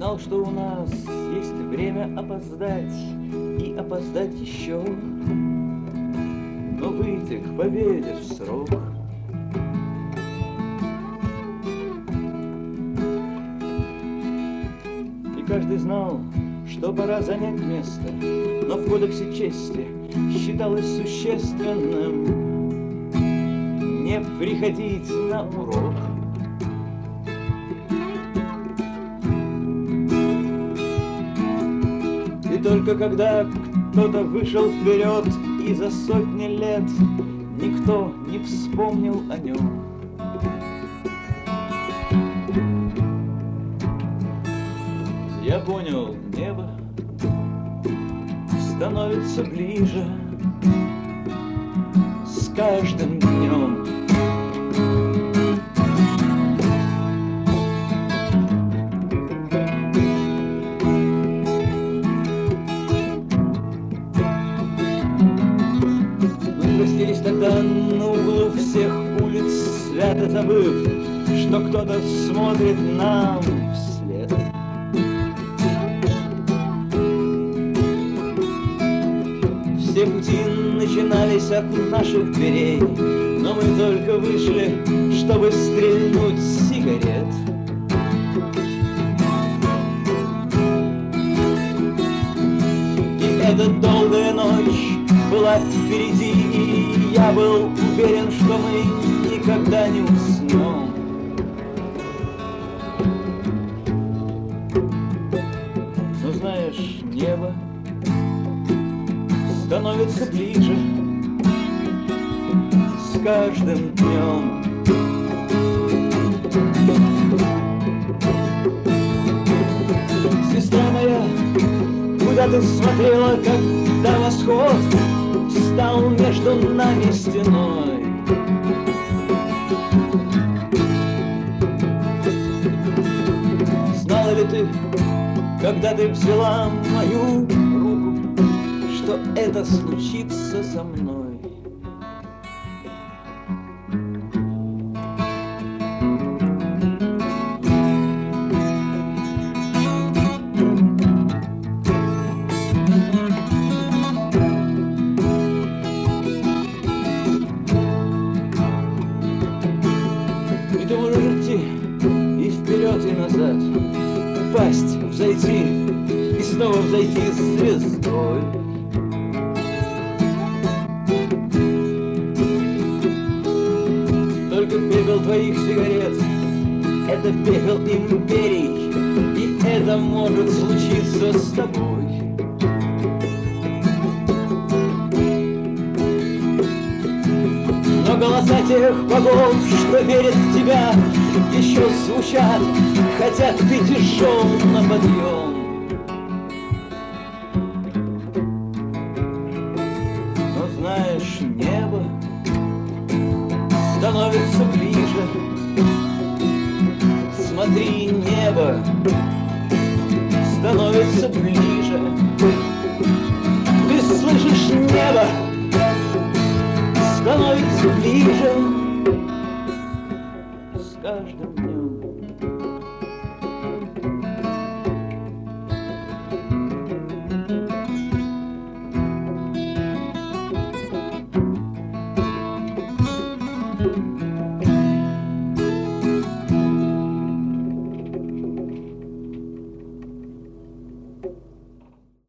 Знал, что у нас есть время опоздать и опоздать еще, но выйти к победе в срок. И каждый знал, что пора занять место, но в кодексе чести считалось существенным не приходить на урок. И только когда кто-то вышел вперед, и за сотни лет никто не вспомнил о нем, я понял, небо становится ближе с каждым днем. Мы простились тогда на углу всех улиц, свято забыв, что кто-то смотрит нам вслед. Все пути начинались от наших дверей, но мы только вышли, чтобы стрельнуть сигарет. И эта долгая ночь была впереди, и я был уверен, что мы никогда не уснем. Но знаешь, небо становится ближе с каждым днем. Сестра моя, куда ты смотрела, когда восход стал между нами стеной? Знала ли ты, когда ты взяла мою руку, что это случится со мной? И ты можешь идти и вперед, и назад, упасть, взойти и снова взойти звездой. Только пепел твоих сигарет — это пепел империй, и это может случиться с тобой. Но голоса тех богов, что верят в тебя, еще звучат, хотя ты тяжел на подъем. Но знаешь, небо становится ближе. Смотри, небо становится ближе.